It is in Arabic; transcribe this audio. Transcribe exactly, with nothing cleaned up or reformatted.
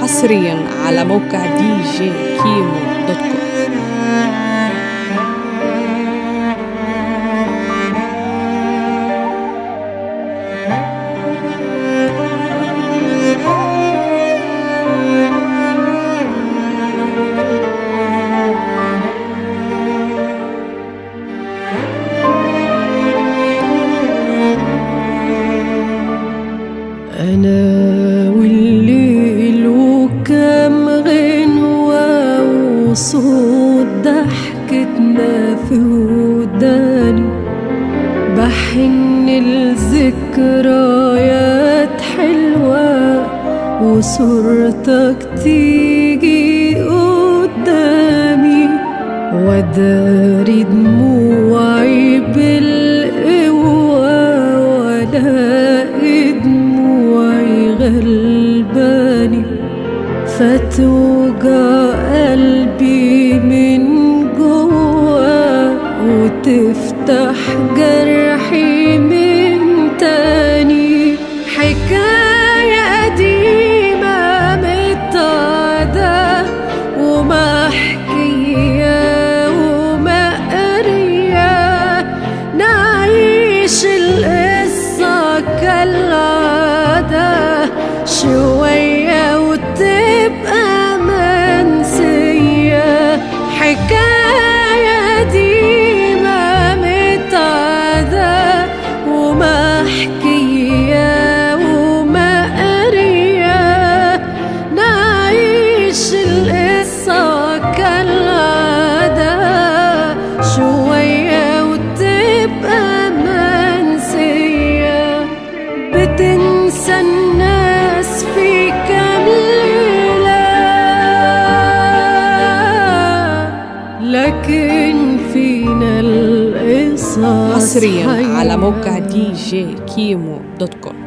حصريا على موقع دي جي كيمو دوت كوم. أنا والليل وكم غنوة وصوت ضحكتنا في وداني، بحن الذكريات حلوة وصورتك تيجي قدامي، وداري دموعي بالقوة ولاقي دموعي غلباني، فتوجع قلبي من جوا وتفتح جرحي من تاني. حكاية قديمة متعدة ومحكية ومقرية، نعيش القصة كالعادة شوية وتبقى منسية. حكاية قديمة متعدة ومحكية ومقرية، نعيش القصة كالعادة شوية وتبقى منسية. بتنسى الناس في كام ليلة، لكن فينا القصص حصريا على موقع دي جي كيمو دوت كوم.